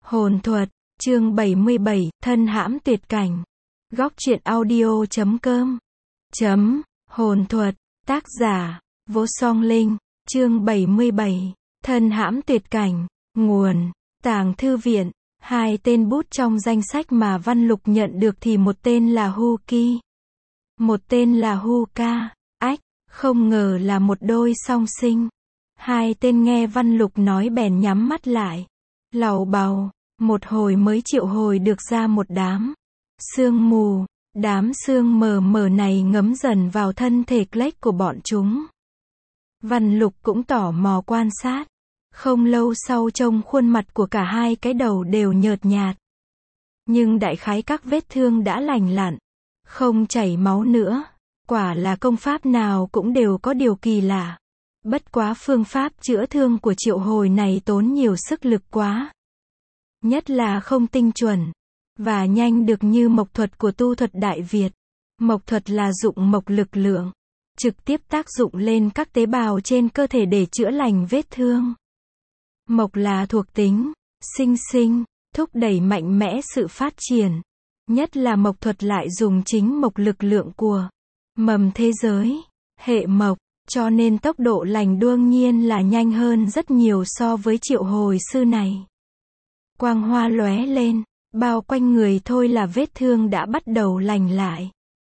Hồn thuật, chương 77, thân hãm tuyệt cảnh. Góc truyện audio.com. Hồn thuật, tác giả, Vô Song Linh, chương 77, thân hãm tuyệt cảnh. Nguồn, Tàng Thư Viện. Hai tên bút trong danh sách mà Văn Lục nhận được thì một tên là Huki, một tên là Huka. Ách, không ngờ là một đôi song sinh. Hai tên nghe Văn Lục nói bèn nhắm mắt lại, lầu bầu. Một hồi mới triệu hồi được ra một đám sương mù. Đám sương mờ mờ này ngấm dần vào thân thể Klech của bọn chúng. Văn Lục cũng tò mò quan sát. Không lâu sau trông khuôn mặt của cả hai cái đầu đều nhợt nhạt. Nhưng đại khái các vết thương đã lành lặn, không chảy máu nữa. Quả là công pháp nào cũng đều có điều kỳ lạ. Bất quá phương pháp chữa thương của triệu hồi này tốn nhiều sức lực quá. Nhất là không tinh chuẩn và nhanh được như mộc thuật của tu thuật Đại Việt. Mộc thuật là dụng mộc lực lượng, trực tiếp tác dụng lên các tế bào trên cơ thể để chữa lành vết thương. Mộc là thuộc tính, sinh, thúc đẩy mạnh mẽ sự phát triển. Nhất là mộc thuật lại dùng chính mộc lực lượng của mầm thế giới, hệ mộc, cho nên tốc độ lành đương nhiên là nhanh hơn rất nhiều so với triệu hồi sư này. Quang hoa lóe lên, bao quanh người thôi là vết thương đã bắt đầu lành lại.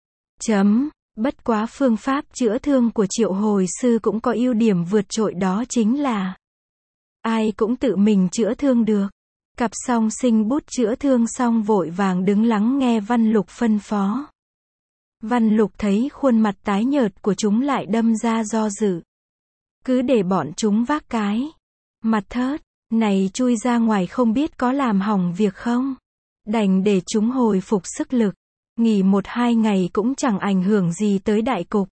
Bất quá phương pháp chữa thương của triệu hồi sư cũng có ưu điểm vượt trội, đó chính là ai cũng tự mình chữa thương được. Cặp song sinh bút chữa thương xong vội vàng đứng lắng nghe Văn Lục phân phó. Văn Lục thấy khuôn mặt tái nhợt của chúng lại đâm ra do dự. Cứ để bọn chúng vác cái mặt thớt này chui ra ngoài không biết có làm hỏng việc không. Đành để chúng hồi phục sức lực. Nghỉ 1-2 ngày cũng chẳng ảnh hưởng gì tới đại cục.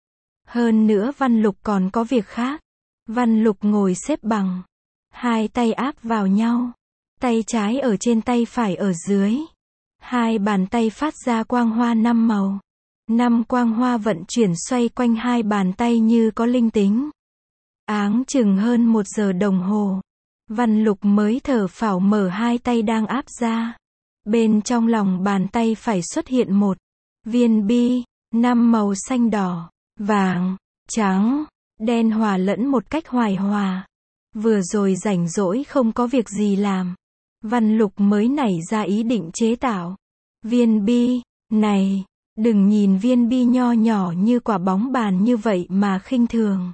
Hơn nữa Văn Lục còn có việc khác. Văn Lục ngồi xếp bằng, hai tay áp vào nhau, tay trái ở trên tay phải ở dưới. Hai bàn tay phát ra quang hoa 5 màu. 5 quang hoa vận chuyển xoay quanh hai bàn tay như có linh tính. Áng chừng hơn 1 giờ đồng hồ, Văn Lục mới thở phào mở hai tay đang áp ra. Bên trong lòng bàn tay phải xuất hiện một viên bi, 5 màu xanh đỏ, vàng, trắng, đen hòa lẫn một cách hoài hòa. Vừa rồi rảnh rỗi không có việc gì làm, Văn Lục mới nảy ra ý định chế tạo viên bi này. Đừng nhìn viên bi nho nhỏ như quả bóng bàn như vậy mà khinh thường.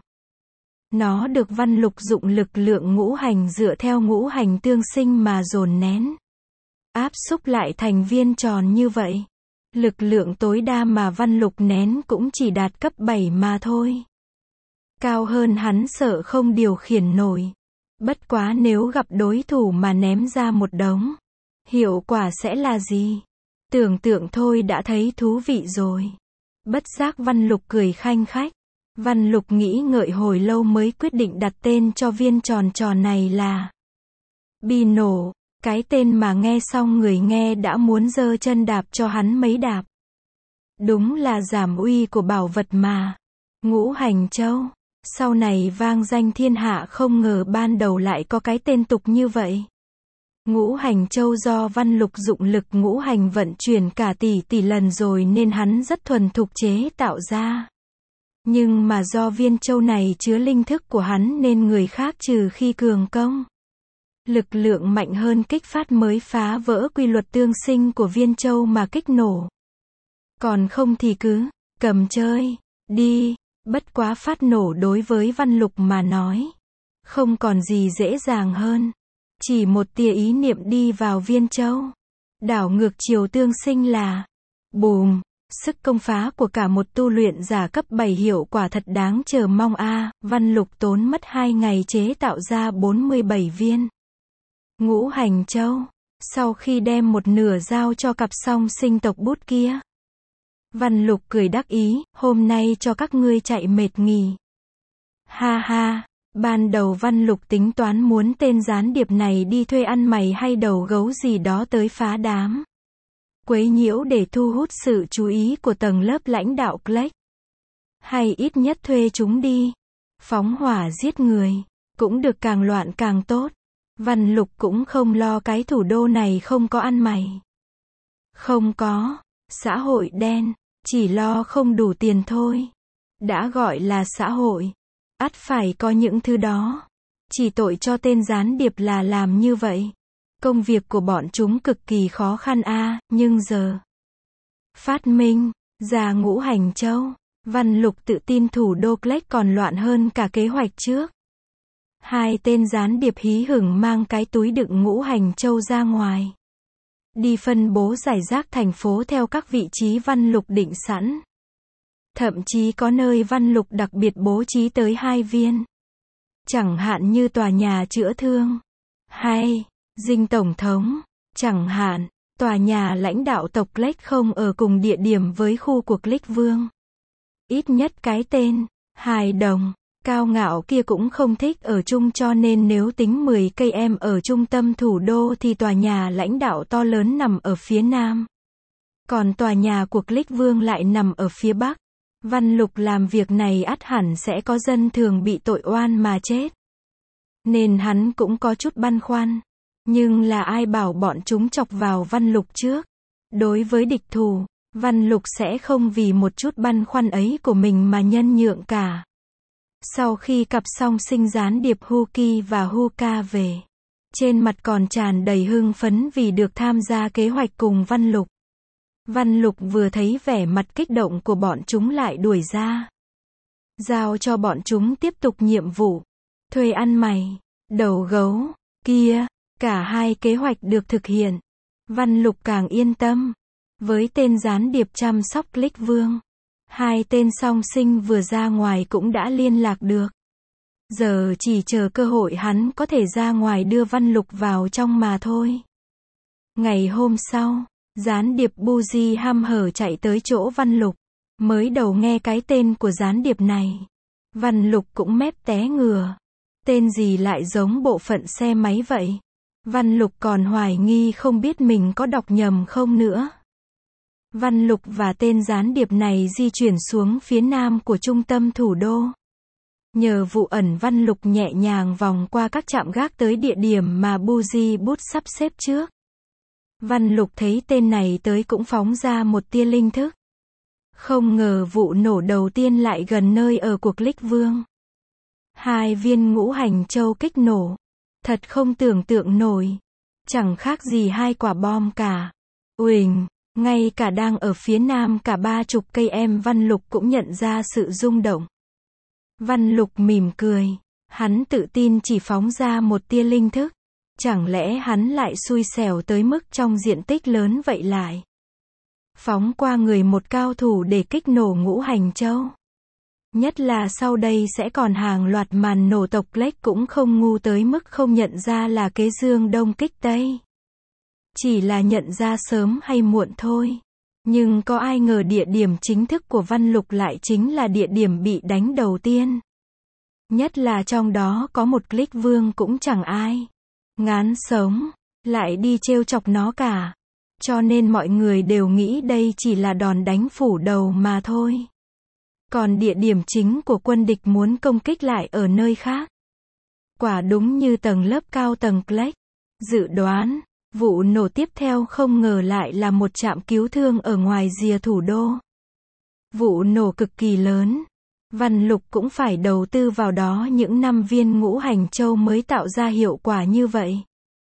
Nó được Văn Lục dụng lực lượng ngũ hành dựa theo ngũ hành tương sinh mà dồn nén, áp xúc lại thành viên tròn như vậy. Lực lượng tối đa mà Văn Lục nén cũng chỉ đạt cấp 7 mà thôi. Cao hơn hắn sợ không điều khiển nổi. Bất quá nếu gặp đối thủ mà ném ra một đống, hiệu quả sẽ là gì? Tưởng tượng thôi đã thấy thú vị rồi. Bất giác Văn Lục cười khanh khách. Văn Lục nghĩ ngợi hồi lâu mới quyết định đặt tên cho viên tròn tròn này là Bi Nổ. Cái tên mà nghe xong người nghe đã muốn giơ chân đạp cho hắn mấy đạp. Đúng là giảm uy của bảo vật mà. Ngũ Hành Châu, sau này vang danh thiên hạ, không ngờ ban đầu lại có cái tên tục như vậy. Ngũ Hành Châu do Văn Lục dụng lực ngũ hành vận chuyển cả tỷ lần rồi nên hắn rất thuần thục chế tạo ra. Nhưng mà do viên châu này chứa linh thức của hắn nên người khác trừ khi cường công, lực lượng mạnh hơn kích phát mới phá vỡ quy luật tương sinh của viên châu mà kích nổ. Còn không thì cứ cầm chơi đi. Bất quá phát nổ đối với Văn Lục mà nói không còn gì dễ dàng hơn. Chỉ một tia ý niệm đi vào viên châu, đảo ngược chiều tương sinh là bùm. Sức công phá của cả một tu luyện giả cấp 7 hiệu quả thật đáng chờ mong a. Văn Lục tốn mất 2 ngày chế tạo ra 47 viên ngũ hành châu. Sau khi đem một nửa giao cho cặp song sinh tộc bút kia, Văn Lục cười đắc ý, hôm nay cho các ngươi chạy mệt nghỉ. Ha ha. Ban đầu Văn Lục tính toán muốn tên gián điệp này đi thuê ăn mày hay đầu gấu gì đó tới phá đám, quấy nhiễu để thu hút sự chú ý của tầng lớp lãnh đạo Klech. Hay ít nhất thuê chúng đi phóng hỏa giết người, cũng được, càng loạn càng tốt. Văn Lục cũng không lo cái thủ đô này không có ăn mày. Không có xã hội đen, chỉ lo không đủ tiền thôi. Đã gọi là xã hội, ắt phải có những thứ đó. Chỉ tội cho tên gián điệp là làm như vậy. Công việc của bọn chúng cực kỳ khó khăn nhưng giờ phát minh ra Ngũ Hành Châu, Văn Lục tự tin thủ đô Kleck còn loạn hơn cả kế hoạch trước. Hai tên gián điệp hí hửng mang cái túi đựng Ngũ Hành Châu ra ngoài. Đi phân bố rải rác thành phố theo các vị trí Văn Lục định sẵn. Thậm chí có nơi Văn Lục đặc biệt bố trí tới 2 viên. Chẳng hạn như tòa nhà chữa thương, hay dinh tổng thống, chẳng hạn, tòa nhà lãnh đạo tộc Kleck không ở cùng địa điểm với khu của Kleck Vương. Ít nhất cái tên, hài đồng, cao ngạo kia cũng không thích ở chung, cho nên nếu tính 10 cây em ở trung tâm thủ đô thì tòa nhà lãnh đạo to lớn nằm ở phía nam. Còn tòa nhà của Kleck Vương lại nằm ở phía bắc. Văn Lục làm việc này ắt hẳn sẽ có dân thường bị tội oan mà chết. Nên hắn cũng có chút băn khoăn. Nhưng là ai bảo bọn chúng chọc vào Văn Lục trước? Đối với địch thù, Văn Lục sẽ không vì một chút băn khoăn ấy của mình mà nhân nhượng cả. Sau khi cặp song sinh gián điệp Huki và Huka về, trên mặt còn tràn đầy hưng phấn vì được tham gia kế hoạch cùng Văn Lục. Văn Lục vừa thấy vẻ mặt kích động của bọn chúng lại đuổi ra. Giao cho bọn chúng tiếp tục nhiệm vụ. Thuê ăn mày, đầu gấu, kia, cả hai kế hoạch được thực hiện. Văn Lục càng yên tâm. Với tên gián điệp chăm sóc Kleck Vương, hai tên song sinh vừa ra ngoài cũng đã liên lạc được. Giờ chỉ chờ cơ hội hắn có thể ra ngoài đưa Văn Lục vào trong mà thôi. Ngày hôm sau, gián điệp Buji hăm hở chạy tới chỗ Văn Lục. Mới đầu nghe cái tên của gián điệp này, Văn Lục cũng mép té ngửa. Tên gì lại giống bộ phận xe máy vậy? Văn Lục còn hoài nghi không biết mình có đọc nhầm không nữa. Văn Lục và tên gián điệp này di chuyển xuống phía nam của trung tâm thủ đô. Nhờ vụ ẩn, Văn Lục nhẹ nhàng vòng qua các trạm gác tới địa điểm mà Buji Bút sắp xếp trước. Văn Lục thấy tên này tới cũng phóng ra một tia linh thức. Không ngờ vụ nổ đầu tiên lại gần nơi ở của Kleck Vương. 2 viên Ngũ Hành Châu kích nổ. Thật không tưởng tượng nổi. Chẳng khác gì 2 quả bom cả. Uỳnh, ngay cả đang ở phía nam cả 30 cây em, Văn Lục cũng nhận ra sự rung động. Văn Lục mỉm cười. Hắn tự tin chỉ phóng ra một tia linh thức. Chẳng lẽ hắn lại xui xẻo tới mức trong diện tích lớn vậy lại phóng qua người một cao thủ để kích nổ Ngũ Hành Châu? Nhất là sau đây sẽ còn hàng loạt màn nổ, tộc Kleck cũng không ngu tới mức không nhận ra là kế dương đông kích tây. Chỉ là nhận ra sớm hay muộn thôi. Nhưng có ai ngờ địa điểm chính thức của Văn Lục lại chính là địa điểm bị đánh đầu tiên. Nhất là trong đó có một Kleck Vương cũng chẳng ai ngán sống lại đi trêu chọc nó cả. Cho nên mọi người đều nghĩ đây chỉ là đòn đánh phủ đầu mà thôi. Còn địa điểm chính của quân địch muốn công kích lại ở nơi khác. Quả đúng như tầng lớp cao tầng Kleck dự đoán, vụ nổ tiếp theo không ngờ lại là một trạm cứu thương ở ngoài rìa thủ đô. Vụ nổ cực kỳ lớn. Văn Lục cũng phải đầu tư vào đó những 5 viên Ngũ Hành Châu mới tạo ra hiệu quả như vậy.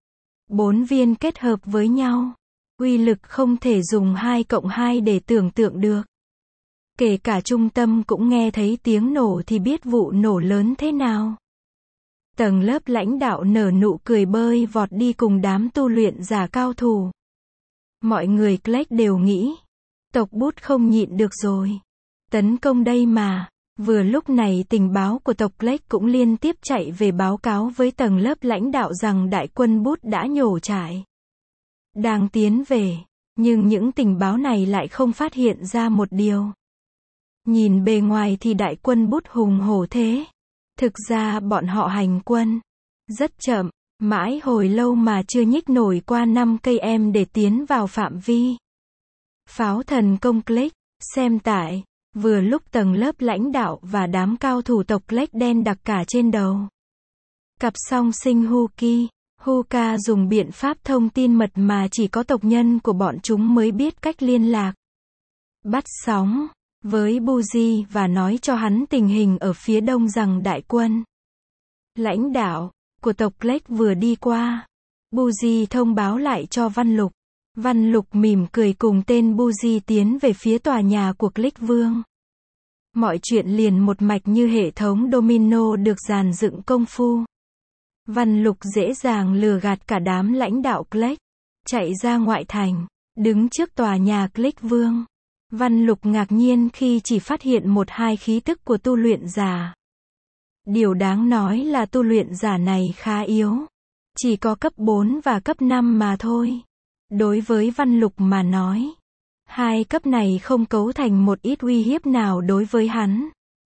4 viên kết hợp với nhau, uy lực không thể dùng 2 cộng 2 để tưởng tượng được. Kể cả trung tâm cũng nghe thấy tiếng nổ thì biết vụ nổ lớn thế nào. Tầng lớp lãnh đạo nở nụ cười bơi vọt đi cùng đám tu luyện giả cao thủ. Mọi người Kleck đều nghĩ, tộc Bút không nhịn được rồi. Tấn công đây mà. Vừa lúc này tình báo của tộc Kleck cũng liên tiếp chạy về báo cáo với tầng lớp lãnh đạo rằng đại quân Bút đã nhổ trại, đang tiến về. Nhưng những tình báo này lại không phát hiện ra một điều. Nhìn bề ngoài thì đại quân Bút hùng hổ thế. Thực ra bọn họ hành quân rất chậm, mãi hồi lâu mà chưa nhích nổi qua 5 cây em để tiến vào phạm vi pháo thần công Kleck. Xem tại, vừa lúc tầng lớp lãnh đạo và đám cao thủ tộc Kleck đen đặc cả trên đầu. Cặp song sinh Huki, Huka dùng biện pháp thông tin mật mà chỉ có tộc nhân của bọn chúng mới biết cách liên lạc. Bắt sóng với Buji và nói cho hắn tình hình ở phía đông rằng đại quân lãnh đạo của tộc Lake vừa đi qua. Buji thông báo lại cho Văn Lục. Văn Lục mỉm cười cùng tên Buji tiến về phía tòa nhà của Click Vương. Mọi chuyện liền một mạch như hệ thống domino được dàn dựng công phu. Văn Lục dễ dàng lừa gạt cả đám lãnh đạo Click, chạy ra ngoại thành, đứng trước tòa nhà Click Vương. Văn Lục ngạc nhiên khi chỉ phát hiện một hai khí tức của tu luyện giả. Điều đáng nói là tu luyện giả này khá yếu. Chỉ có cấp 4 và cấp 5 mà thôi. Đối với Văn Lục mà nói, hai cấp này không cấu thành một ít uy hiếp nào đối với hắn.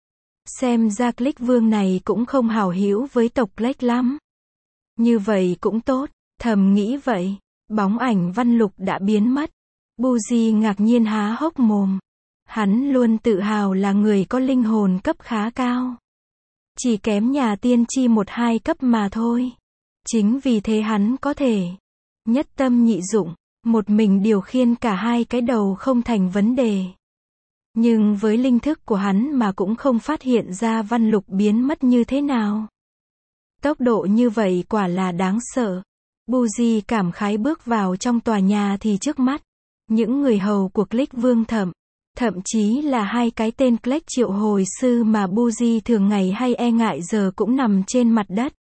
Xem ra Click Vương này cũng không hảo hữu với tộc Lake lắm. Như vậy cũng tốt, thầm nghĩ vậy. Bóng ảnh Văn Lục đã biến mất. Buji ngạc nhiên há hốc mồm. Hắn luôn tự hào là người có linh hồn cấp khá cao. Chỉ kém nhà tiên tri 1-2 cấp mà thôi. Chính vì thế hắn có thể nhất tâm nhị dụng, một mình điều khiển cả hai cái đầu không thành vấn đề. Nhưng với linh thức của hắn mà cũng không phát hiện ra Văn Lục biến mất như thế nào. Tốc độ như vậy quả là đáng sợ. Buji cảm khái bước vào trong tòa nhà thì trước mắt, những người hầu của Click Vương thậm chí là hai cái tên Click triệu hồi sư mà Buji thường ngày hay e ngại giờ cũng nằm trên mặt đất.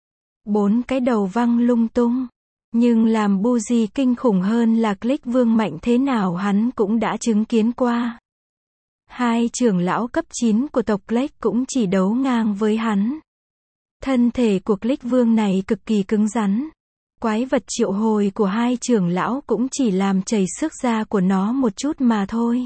4 cái đầu văng lung tung. Nhưng làm Buji kinh khủng hơn là Click Vương mạnh thế nào hắn cũng đã chứng kiến qua. Hai trưởng lão cấp 9 của tộc Click cũng chỉ đấu ngang với hắn. Thân thể của Click Vương này cực kỳ cứng rắn. Quái vật triệu hồi của hai trưởng lão cũng chỉ làm chảy sức da của nó một chút mà thôi.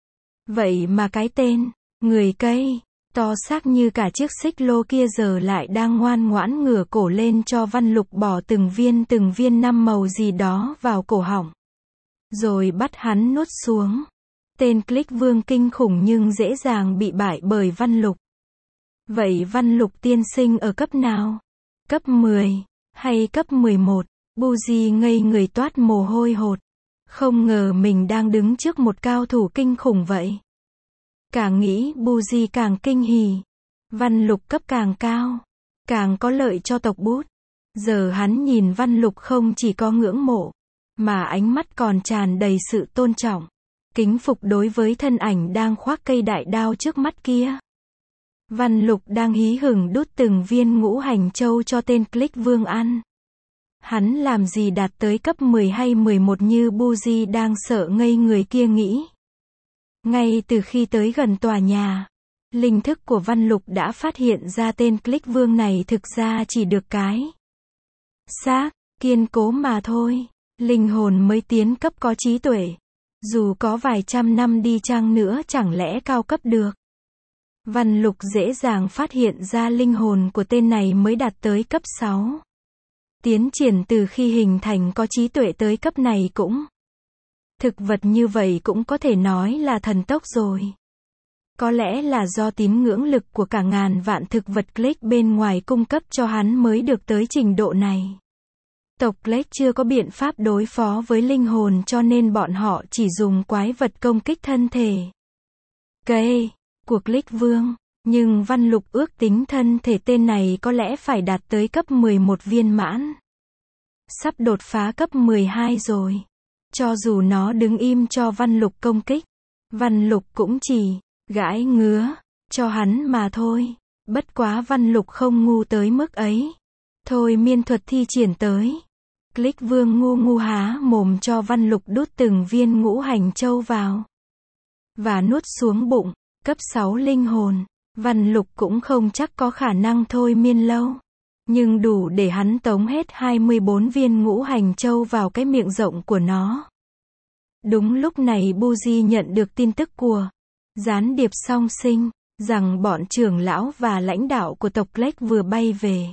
Vậy mà cái tên người cây to xác như cả chiếc xích lô kia giờ lại đang ngoan ngoãn ngửa cổ lên cho Văn Lục bỏ từng viên 5 màu gì đó vào cổ họng. Rồi bắt hắn nuốt xuống. Tên Click Vương kinh khủng nhưng dễ dàng bị bại bởi Văn Lục. Vậy Văn Lục tiên sinh ở cấp nào? Cấp 10 hay cấp 11? Buji ngây người toát mồ hôi hột. Không ngờ mình đang đứng trước một cao thủ kinh khủng vậy. Càng nghĩ Buji càng kinh hỉ. Văn Lục cấp càng cao, càng có lợi cho tộc Bút. Giờ hắn nhìn Văn Lục không chỉ có ngưỡng mộ, mà ánh mắt còn tràn đầy sự tôn trọng, kính phục đối với thân ảnh đang khoác cây đại đao trước mắt kia. Văn Lục đang hí hửng đút từng viên ngũ hành châu cho tên Click Vương ăn. Hắn làm gì đạt tới cấp 10 hay 11 như Buji đang sợ ngây người kia nghĩ. Ngay từ khi tới gần tòa nhà, linh thức của Văn Lục đã phát hiện ra tên Click Vương này thực ra chỉ được cái xác kiên cố mà thôi. Linh hồn mới tiến cấp có trí tuệ. Dù có vài trăm năm đi chăng nữa chẳng lẽ cao cấp được. Văn Lục dễ dàng phát hiện ra linh hồn của tên này mới đạt tới cấp 6. Tiến triển từ khi hình thành có trí tuệ tới cấp này cũng. Thực vật như vậy cũng có thể nói là thần tốc rồi. Có lẽ là do tín ngưỡng lực của cả ngàn vạn thực vật Click bên ngoài cung cấp cho hắn mới được tới trình độ này. Tộc Click chưa có biện pháp đối phó với linh hồn cho nên bọn họ chỉ dùng quái vật công kích thân thể cây của Click Vương. Nhưng Văn Lục ước tính thân thể tên này có lẽ phải đạt tới cấp 11 viên mãn. Sắp đột phá cấp 12 rồi. Cho dù nó đứng im cho Văn Lục công kích, Văn Lục cũng chỉ gãi ngứa cho hắn mà thôi. Bất quá Văn Lục không ngu tới mức ấy. Thôi miên thuật thi triển tới. Click Vương ngu há mồm cho Văn Lục đút từng viên ngũ hành châu vào. Và nuốt xuống bụng. Cấp 6 linh hồn. Văn Lục cũng không chắc có khả năng thôi miên lâu. Nhưng đủ để hắn tống hết 24 viên ngũ hành châu vào cái miệng rộng của nó. Đúng lúc này Buji nhận được tin tức của gián điệp song sinh, rằng bọn trưởng lão và lãnh đạo của tộc Lake vừa bay về.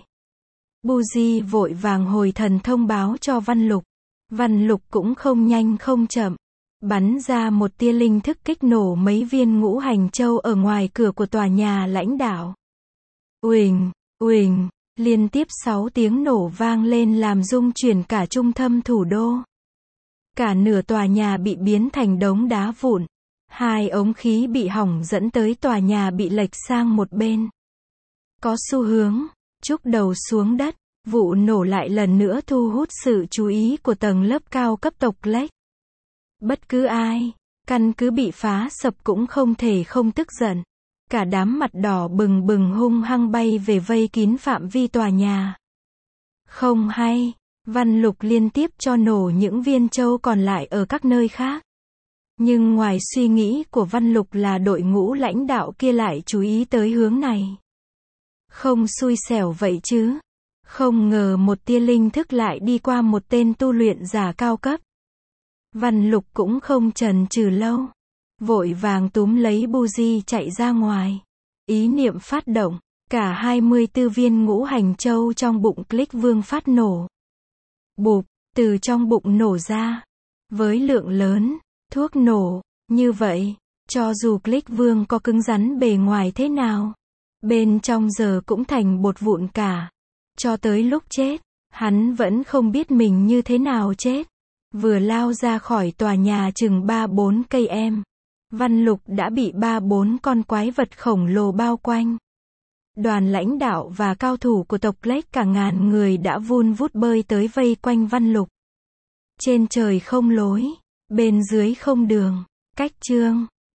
Buji vội vàng hồi thần thông báo cho Văn Lục. Văn Lục cũng không nhanh không chậm. Bắn ra một tia linh thức kích nổ mấy viên ngũ hành châu ở ngoài cửa của tòa nhà lãnh đạo. Uỳnh, uỳnh, Liên tiếp 6 tiếng nổ vang lên làm rung chuyển cả trung tâm thủ đô. Cả nửa tòa nhà bị biến thành đống đá vụn. 2 ống khí bị hỏng dẫn tới tòa nhà bị lệch sang một bên. Có xu hướng trúc đầu xuống đất. Vụ nổ lại lần nữa thu hút sự chú ý của tầng lớp cao cấp tộc Lech. Bất cứ ai, căn cứ bị phá sập cũng không thể không tức giận. Cả đám mặt đỏ bừng bừng hung hăng bay về vây kín phạm vi tòa nhà. Không hay, Văn Lục liên tiếp cho nổ những viên châu còn lại ở các nơi khác. Nhưng ngoài suy nghĩ của Văn Lục là đội ngũ lãnh đạo kia lại chú ý tới hướng này. Không xui xẻo vậy chứ. Không ngờ một tia linh thức lại đi qua một tên tu luyện giả cao cấp. Văn Lục cũng không chần chừ lâu. Vội vàng túm lấy Buji chạy ra ngoài. Ý niệm phát động. Cả 24 viên ngũ hành châu trong bụng Click Vương phát nổ. Bụp, từ trong bụng nổ ra. Với lượng lớn, thuốc nổ. Như vậy, cho dù Click Vương có cứng rắn bề ngoài thế nào, bên trong giờ cũng thành bột vụn cả. Cho tới lúc chết, hắn vẫn không biết mình như thế nào chết. Vừa lao ra khỏi tòa nhà chừng 3-4 cây em. Văn Lục đã bị 3-4 con quái vật khổng lồ bao quanh. Đoàn lãnh đạo và cao thủ của tộc Lech cả ngàn người đã vun vút bơi tới vây quanh Văn Lục. Trên trời không lối, bên dưới không đường, cách chương.